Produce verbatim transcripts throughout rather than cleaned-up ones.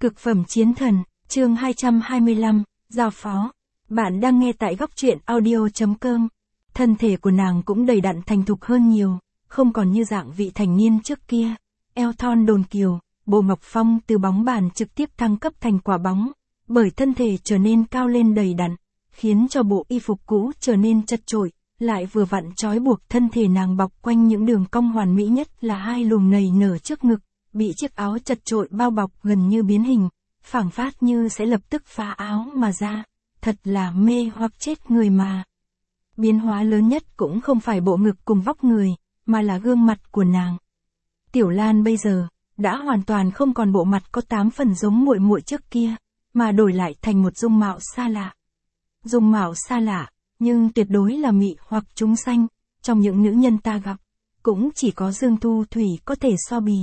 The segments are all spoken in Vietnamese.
Cực phẩm chiến thần, chương hai trăm hai mươi lăm, giao phó. Bạn đang nghe tại góc truyện audio.com. Thân thể của nàng cũng đầy đặn thành thục hơn nhiều, không còn như dạng vị thành niên trước kia. Eo thon đồn kiều, bộ ngọc phong từ bóng bàn trực tiếp thăng cấp thành quả bóng, bởi thân thể trở nên cao lên đầy đặn, khiến cho bộ y phục cũ trở nên chật chội, lại vừa vặn trói buộc thân thể nàng bọc quanh những đường cong hoàn mỹ nhất là hai luồng nảy nở trước ngực, bị chiếc áo chật chội bao bọc gần như biến hình, phảng phất như sẽ lập tức phá áo mà ra, thật là mê hoặc chết người mà. Biến hóa lớn nhất cũng không phải bộ ngực cùng vóc người, mà là gương mặt của nàng. Tiểu Lan bây giờ đã hoàn toàn không còn bộ mặt có tám phần giống muội muội trước kia, mà đổi lại thành một dung mạo xa lạ. Dung mạo xa lạ, nhưng tuyệt đối là mị hoặc chúng sanh, trong những nữ nhân ta gặp, cũng chỉ có Dương Thu Thủy có thể so bì.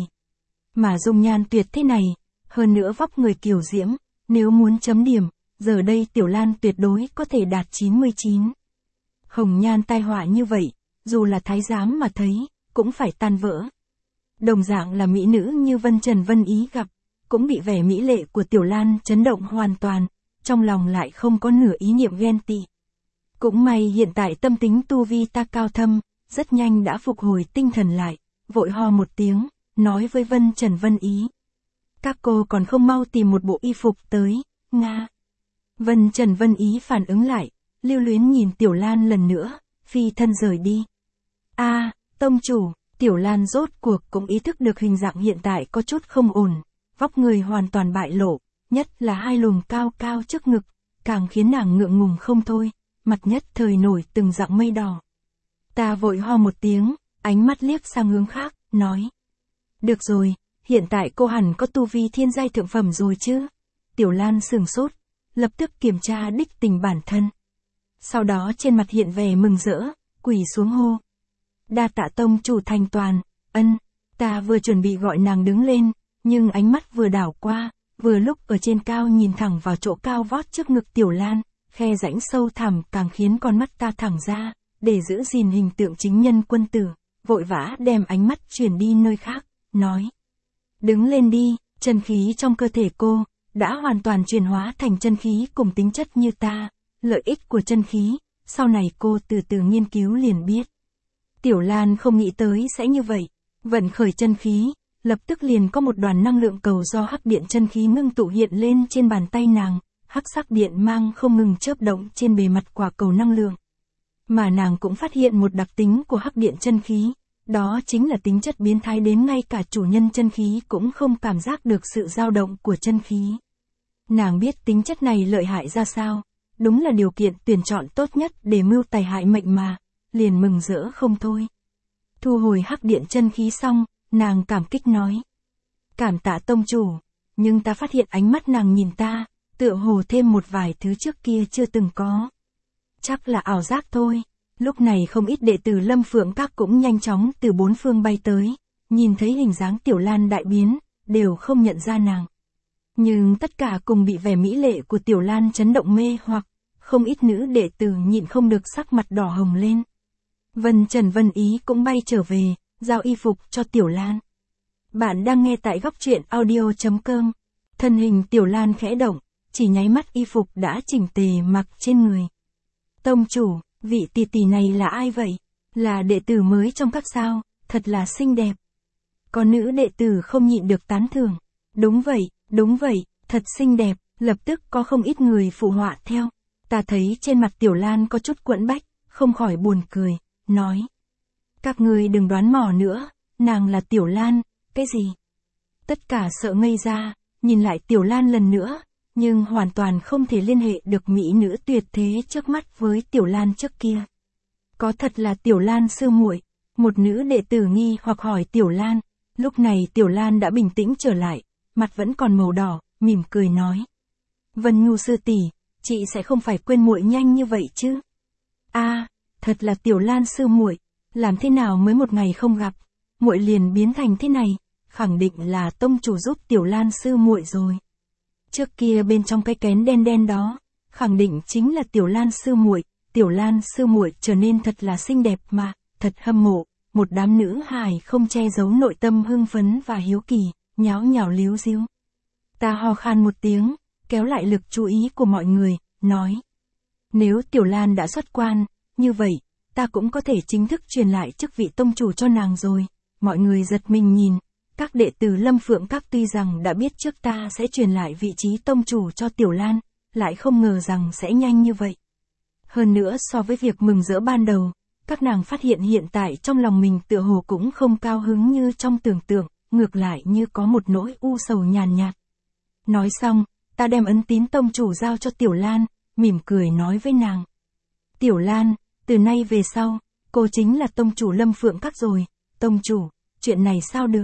Mà dung nhan tuyệt thế này, hơn nữa vóc người kiều diễm, nếu muốn chấm điểm, giờ đây Tiểu Lan tuyệt đối có thể đạt chín mươi chín. Hồng nhan tai họa như vậy, dù là thái giám mà thấy, cũng phải tan vỡ. Đồng dạng là mỹ nữ như Vân Trần Vân Ý gặp, cũng bị vẻ mỹ lệ của Tiểu Lan chấn động hoàn toàn, trong lòng lại không có nửa ý niệm ghen tị. Cũng may hiện tại tâm tính tu vi ta cao thâm, rất nhanh đã phục hồi tinh thần lại, vội ho một tiếng, nói với Vân Trần Vân Ý. Các cô còn không mau tìm một bộ y phục tới, nga. Vân Trần Vân Ý phản ứng lại, lưu luyến nhìn Tiểu Lan lần nữa, phi thân rời đi. A, à, tông chủ, Tiểu Lan rốt cuộc cũng ý thức được hình dạng hiện tại có chút không ổn, vóc người hoàn toàn bại lộ, nhất là hai luồng cao cao trước ngực, càng khiến nàng ngượng ngùng không thôi, mặt nhất thời nổi từng dạng mây đỏ. Ta vội ho một tiếng, ánh mắt liếc sang hướng khác, nói. Được rồi, hiện tại cô hẳn có tu vi thiên giai thượng phẩm rồi chứ? Tiểu Lan sửng sốt, lập tức kiểm tra đích tình bản thân. Sau đó trên mặt hiện vẻ mừng rỡ, quỳ xuống hô. Đa tạ tông chủ thành toàn, ân, ta vừa chuẩn bị gọi nàng đứng lên, nhưng ánh mắt vừa đảo qua, vừa lúc ở trên cao nhìn thẳng vào chỗ cao vót trước ngực Tiểu Lan, khe rãnh sâu thẳm càng khiến con mắt ta thẳng ra, để giữ gìn hình tượng chính nhân quân tử, vội vã đem ánh mắt chuyển đi nơi khác, nói. Đứng lên đi, chân khí trong cơ thể cô, đã hoàn toàn chuyển hóa thành chân khí cùng tính chất như ta, lợi ích của chân khí, sau này cô từ từ nghiên cứu liền biết. Tiểu Lan không nghĩ tới sẽ như vậy, vận khởi chân khí, lập tức liền có một đoàn năng lượng cầu do hắc điện chân khí ngưng tụ hiện lên trên bàn tay nàng, hắc sắc điện mang không ngừng chớp động trên bề mặt quả cầu năng lượng. Mà nàng cũng phát hiện một đặc tính của hắc điện chân khí, đó chính là tính chất biến thái đến ngay cả chủ nhân chân khí cũng không cảm giác được sự dao động của chân khí. Nàng biết tính chất này lợi hại ra sao, đúng là điều kiện tuyển chọn tốt nhất để mưu tài hại mệnh mà, liền mừng rỡ không thôi. Thu hồi hắc điện chân khí xong, nàng cảm kích nói. Cảm tạ tông chủ, nhưng ta phát hiện ánh mắt nàng nhìn ta, tựa hồ thêm một vài thứ trước kia chưa từng có. Chắc là ảo giác thôi. Lúc này không ít đệ tử Lâm Phượng Các cũng nhanh chóng từ bốn phương bay tới, nhìn thấy hình dáng Tiểu Lan đại biến, đều không nhận ra nàng. Nhưng tất cả cùng bị vẻ mỹ lệ của Tiểu Lan chấn động mê hoặc, không ít nữ đệ tử nhịn không được sắc mặt đỏ hồng lên. Vân Trần Vân Ý cũng bay trở về, giao y phục cho Tiểu Lan. Bạn đang nghe tại góc truyện audio.com. Thân hình Tiểu Lan khẽ động, chỉ nháy mắt y phục đã chỉnh tề mặc trên người. Tông chủ, vị tỷ tỷ này là ai vậy? Là đệ tử mới trong các sao, thật là xinh đẹp. Có nữ đệ tử không nhịn được tán thưởng. Đúng vậy, đúng vậy, thật xinh đẹp, lập tức có không ít người phụ họa theo. Ta thấy trên mặt Tiểu Lan có chút quẫn bách, không khỏi buồn cười, nói. Các người đừng đoán mò nữa, nàng là Tiểu Lan, cái gì? Tất cả sợ ngây ra, nhìn lại Tiểu Lan lần nữa, nhưng hoàn toàn không thể liên hệ được mỹ nữ tuyệt thế trước mắt với Tiểu Lan trước kia. Có thật là Tiểu Lan sư muội? Một nữ đệ tử nghi hoặc hỏi Tiểu Lan, lúc này Tiểu Lan đã bình tĩnh trở lại, mặt vẫn còn màu đỏ, mỉm cười nói. Vân Nhu sư tỷ, chị sẽ không phải quên muội nhanh như vậy chứ? A, à, thật là Tiểu Lan sư muội, làm thế nào mới một ngày không gặp, muội liền biến thành thế này, khẳng định là tông chủ giúp Tiểu Lan sư muội rồi. Trước kia bên trong cái kén đen đen đó, khẳng định chính là Tiểu Lan sư muội, Tiểu Lan sư muội trở nên thật là xinh đẹp mà, thật hâm mộ. Một đám nữ hài không che giấu nội tâm hưng phấn và hiếu kỳ, nháo nhào líu díu. Ta ho khan một tiếng, kéo lại lực chú ý của mọi người, nói. Nếu Tiểu Lan đã xuất quan, như vậy, ta cũng có thể chính thức truyền lại chức vị tông chủ cho nàng rồi. Mọi người giật mình nhìn, các đệ tử Lâm Phượng Các tuy rằng đã biết trước ta sẽ truyền lại vị trí tông chủ cho Tiểu Lan, lại không ngờ rằng sẽ nhanh như vậy. Hơn nữa so với việc mừng rỡ ban đầu, các nàng phát hiện hiện tại trong lòng mình tựa hồ cũng không cao hứng như trong tưởng tượng, ngược lại như có một nỗi u sầu nhàn nhạt. Nói xong, ta đem ấn tín tông chủ giao cho Tiểu Lan, mỉm cười nói với nàng. Tiểu Lan, từ nay về sau, cô chính là tông chủ Lâm Phượng Các rồi. Tông chủ, chuyện này sao được?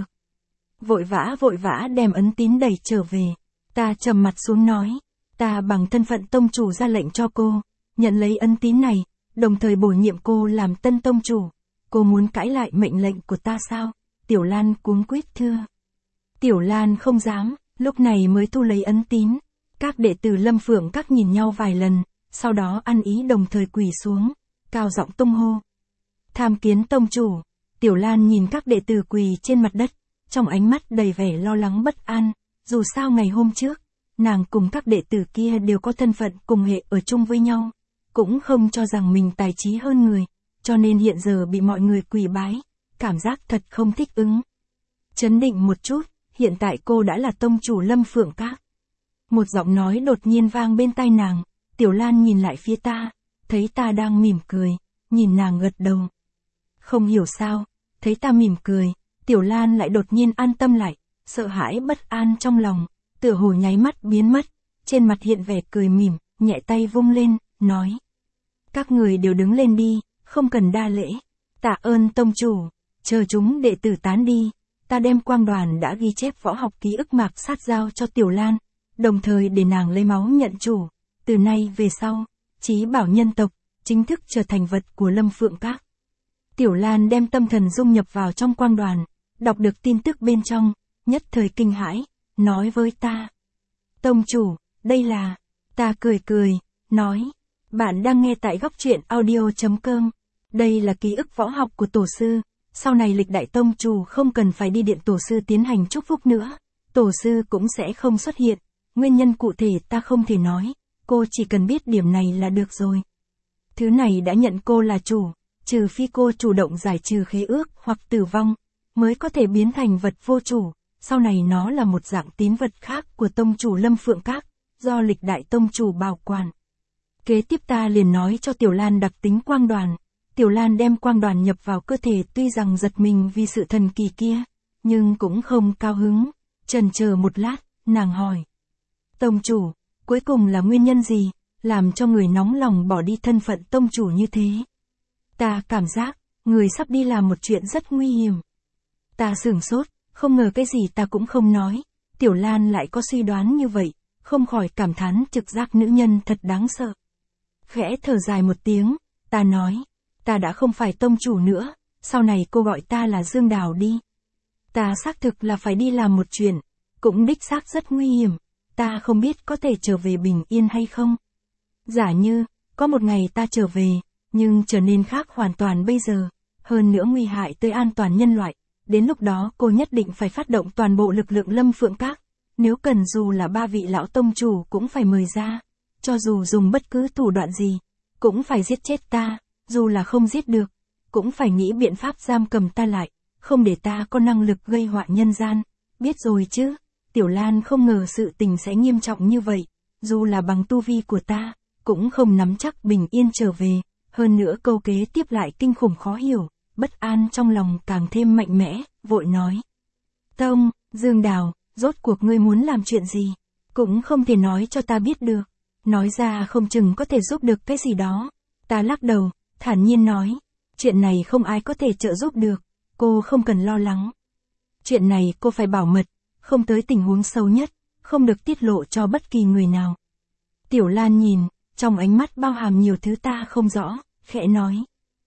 Vội vã vội vã đem ấn tín đẩy trở về. Ta trầm mặt xuống nói, ta bằng thân phận tông chủ ra lệnh cho cô, nhận lấy ấn tín này, đồng thời bổ nhiệm cô làm tân tông chủ. Cô muốn cãi lại mệnh lệnh của ta sao? Tiểu Lan cuống quýt thưa. Tiểu Lan không dám, lúc này mới thu lấy ấn tín. Các đệ tử Lâm Phượng Các nhìn nhau vài lần, sau đó ăn ý đồng thời quỳ xuống, cao giọng tung hô. Tham kiến tông chủ. Tiểu Lan nhìn các đệ tử quỳ trên mặt đất, trong ánh mắt đầy vẻ lo lắng bất an, dù sao ngày hôm trước, nàng cùng các đệ tử kia đều có thân phận cùng hệ ở chung với nhau, cũng không cho rằng mình tài trí hơn người, cho nên hiện giờ bị mọi người quỳ bái, cảm giác thật không thích ứng. Chấn định một chút, hiện tại cô đã là tông chủ Lâm Phượng Các. Một giọng nói đột nhiên vang bên tai nàng, Tiểu Lan nhìn lại phía ta, thấy ta đang mỉm cười, nhìn nàng gật đầu. Không hiểu sao, thấy ta mỉm cười, Tiểu Lan lại đột nhiên an tâm lại, sợ hãi bất an trong lòng, tựa hồ nháy mắt biến mất, trên mặt hiện vẻ cười mỉm, nhẹ tay vung lên, nói. Các người đều đứng lên đi, không cần đa lễ. Tạ ơn tông chủ, chờ chúng đệ tử tán đi, ta đem quang đoàn đã ghi chép võ học ký ức mạc sát giao cho Tiểu Lan, đồng thời để nàng lấy máu nhận chủ. Từ nay về sau, Chí Bảo nhân tộc, chính thức trở thành vật của Lâm Phượng Các. Tiểu Lan đem tâm thần dung nhập vào trong quang đoàn, đọc được tin tức bên trong, nhất thời kinh hãi, nói với ta. Tông chủ, đây là, ta cười cười, nói, bạn đang nghe tại góc truyện audio chấm com. Đây là ký ức võ học của tổ sư, sau này lịch đại tông chủ không cần phải đi điện tổ sư tiến hành chúc phúc nữa, tổ sư cũng sẽ không xuất hiện, nguyên nhân cụ thể ta không thể nói, cô chỉ cần biết điểm này là được rồi. Thứ này đã nhận cô là chủ, trừ phi cô chủ động giải trừ khế ước hoặc tử vong, mới có thể biến thành vật vô chủ, sau này nó là một dạng tín vật khác của tông chủ Lâm Phượng Các, do lịch đại tông chủ bảo quản. Kế tiếp ta liền nói cho Tiểu Lan đặc tính quang đoàn. Tiểu Lan đem quang đoàn nhập vào cơ thể, tuy rằng giật mình vì sự thần kỳ kia, nhưng cũng không cao hứng. Chần chờ một lát, nàng hỏi. Tông chủ, cuối cùng là nguyên nhân gì, làm cho người nóng lòng bỏ đi thân phận tông chủ như thế? Ta cảm giác, người sắp đi làm một chuyện rất nguy hiểm. Ta sửng sốt, không ngờ cái gì ta cũng không nói. Tiểu Lan lại có suy đoán như vậy, không khỏi cảm thán trực giác nữ nhân thật đáng sợ. Khẽ thở dài một tiếng, ta nói. Ta đã không phải tông chủ nữa, sau này cô gọi ta là Dương Đào đi. Ta xác thực là phải đi làm một chuyện, cũng đích xác rất nguy hiểm, ta không biết có thể trở về bình yên hay không. Giả như, có một ngày ta trở về, nhưng trở nên khác hoàn toàn bây giờ, hơn nữa nguy hại tới an toàn nhân loại, đến lúc đó cô nhất định phải phát động toàn bộ lực lượng Lâm Phượng Các, nếu cần dù là ba vị lão tông chủ cũng phải mời ra, cho dù dùng bất cứ thủ đoạn gì, cũng phải giết chết ta. Dù là không giết được, cũng phải nghĩ biện pháp giam cầm ta lại, không để ta có năng lực gây họa nhân gian, biết rồi chứ. Tiểu Lan không ngờ sự tình sẽ nghiêm trọng như vậy, dù là bằng tu vi của ta, cũng không nắm chắc bình yên trở về, hơn nữa câu kế tiếp lại kinh khủng khó hiểu, bất an trong lòng càng thêm mạnh mẽ, vội nói. Tông, Dương Đào, rốt cuộc ngươi muốn làm chuyện gì, cũng không thể nói cho ta biết được, nói ra không chừng có thể giúp được cái gì đó. Ta lắc đầu, thản nhiên nói, chuyện này không ai có thể trợ giúp được, cô không cần lo lắng. Chuyện này cô phải bảo mật, không tới tình huống xấu nhất, không được tiết lộ cho bất kỳ người nào. Tiểu Lan nhìn, trong ánh mắt bao hàm nhiều thứ ta không rõ, khẽ nói.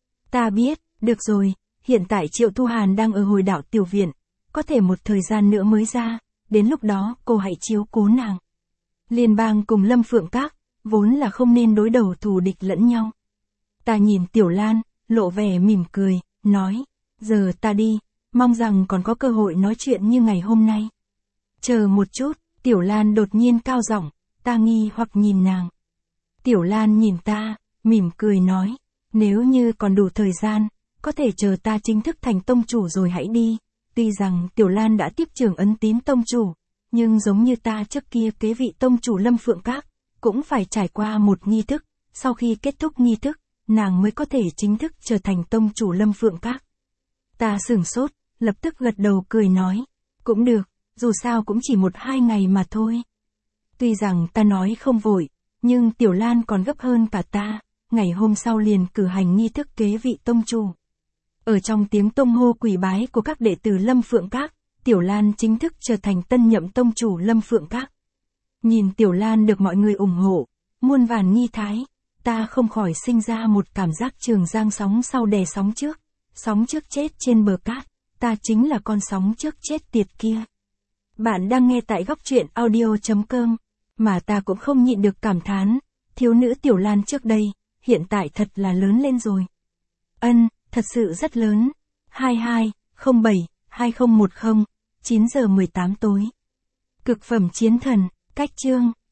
Ta biết, được rồi, hiện tại Triệu Thu Hàn đang ở hồi đảo Tiểu Viện, có thể một thời gian nữa mới ra, đến lúc đó cô hãy chiếu cố nàng. Liên bang cùng Lâm Phượng Các, vốn là không nên đối đầu thù địch lẫn nhau. Ta nhìn Tiểu Lan, lộ vẻ mỉm cười, nói, giờ ta đi, mong rằng còn có cơ hội nói chuyện như ngày hôm nay. Chờ một chút, Tiểu Lan đột nhiên cao giọng, ta nghi hoặc nhìn nàng. Tiểu Lan nhìn ta, mỉm cười nói, nếu như còn đủ thời gian, có thể chờ ta chính thức thành tông chủ rồi hãy đi. Tuy rằng Tiểu Lan đã tiếp trưởng ấn tín tông chủ, nhưng giống như ta trước kia kế vị tông chủ Lâm Phượng Các, cũng phải trải qua một nghi thức, sau khi kết thúc nghi thức, nàng mới có thể chính thức trở thành tông chủ Lâm Phượng Các. Ta sửng sốt, lập tức gật đầu cười nói, cũng được, dù sao cũng chỉ một hai ngày mà thôi. Tuy rằng ta nói không vội, nhưng Tiểu Lan còn gấp hơn cả ta, ngày hôm sau liền cử hành nghi thức kế vị tông chủ. Ở trong tiếng tung hô quỳ bái của các đệ tử Lâm Phượng Các, Tiểu Lan chính thức trở thành tân nhậm tông chủ Lâm Phượng Các. Nhìn Tiểu Lan được mọi người ủng hộ, muôn vàn nghi thái, ta không khỏi sinh ra một cảm giác Trường Giang sóng sau đè sóng trước, sóng trước chết trên bờ cát, ta chính là con sóng trước chết tiệt kia. Bạn đang nghe tại góc truyện audio chấm com, mà ta cũng không nhịn được cảm thán, thiếu nữ Tiểu Lan trước đây, hiện tại thật là lớn lên rồi. Ân, thật sự rất lớn. hai hai không bảy hai không một không, chín giờ mười tám tối. Cực phẩm chiến thần, cách chương.